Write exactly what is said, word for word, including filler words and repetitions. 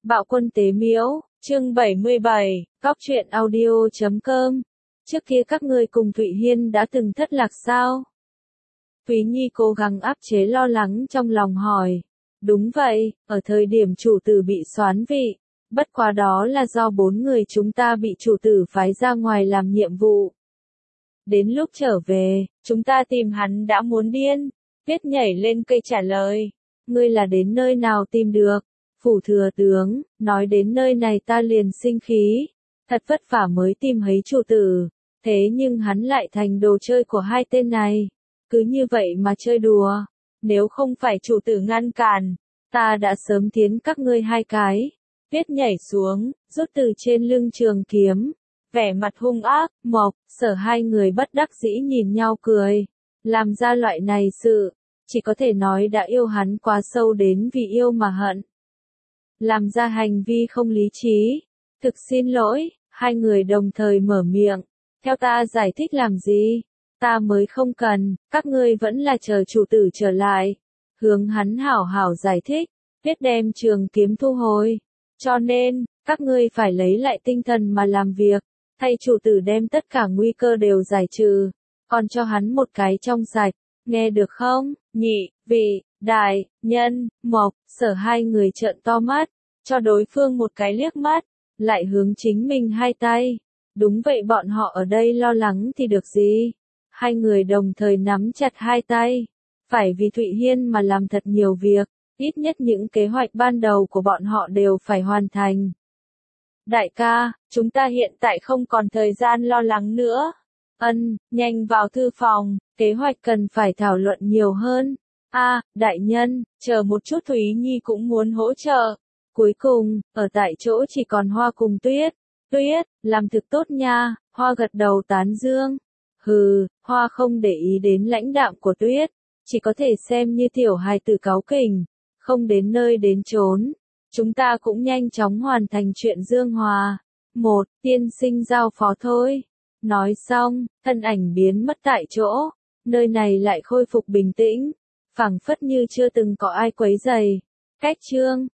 Bạo Quân Tế Miễu, chương bảy mươi bảy, Cóc truyện audio chấm com. Trước kia các ngươi cùng Thụy Hiên đã từng thất lạc sao? Thúy Nhi cố gắng áp chế lo lắng trong lòng hỏi. Đúng vậy, ở thời điểm chủ tử bị soán vị, bất quá đó là do bốn người chúng ta bị chủ tử phái ra ngoài làm nhiệm vụ. Đến lúc trở về, chúng ta tìm hắn đã muốn điên. Tuyết nhảy lên cây trả lời. Ngươi là đến nơi nào tìm được? Phủ thừa tướng, nói đến nơi này ta liền sinh khí. Thật vất vả mới tìm thấy chủ tử. Thế nhưng hắn lại thành đồ chơi của hai tên này. Cứ như vậy mà chơi đùa. Nếu không phải chủ tử ngăn cản, ta đã sớm tiến các ngươi hai cái. Tuyết nhảy xuống, rút từ trên lưng trường kiếm. Vẻ mặt hung ác, Mộc, Sở hai người bất đắc dĩ nhìn nhau cười. Làm ra loại này sự, chỉ có thể nói đã yêu hắn quá sâu đến vì yêu mà hận. Làm ra hành vi không lý trí. Thực xin lỗi, hai người đồng thời mở miệng. Theo ta giải thích làm gì? Ta mới không cần, các ngươi vẫn là chờ chủ tử trở lại. Hướng hắn hảo hảo giải thích, Tuyết đem trường kiếm thu hồi. Cho nên, các ngươi phải lấy lại tinh thần mà làm việc. Thay chủ tử đem tất cả nguy cơ đều giải trừ. Còn cho hắn một cái trong sạch. Nghe được không? Nhị, vị, đại, nhân, Mộc, Sở hai người trợn to mắt. Cho đối phương một cái liếc mắt. Lại hướng chính mình hai tay. Đúng vậy, bọn họ ở đây lo lắng thì được gì? Hai người đồng thời nắm chặt hai tay. Phải vì Thụy Hiên mà làm thật nhiều việc. Ít nhất những kế hoạch ban đầu của bọn họ đều phải hoàn thành. Đại ca, chúng ta hiện tại không còn thời gian lo lắng nữa. Ân, nhanh vào thư phòng, kế hoạch cần phải thảo luận nhiều hơn. A, đại nhân, chờ một chút, Thúy Nhi cũng muốn hỗ trợ. Cuối cùng, ở tại chỗ chỉ còn Hoa cùng Tuyết. Tuyết, làm thực tốt nha, Hoa gật đầu tán dương. Hừ, Hoa không để ý đến lãnh đạm của Tuyết, chỉ có thể xem như tiểu hài tử cáu kỉnh, không đến nơi đến chốn. Chúng ta cũng nhanh chóng hoàn thành chuyện Dương Hòa. Một, tiên sinh giao phó thôi. Nói xong, thân ảnh biến mất tại chỗ. Nơi này lại khôi phục bình tĩnh. Phảng phất như chưa từng có ai quấy rầy. Cách chương,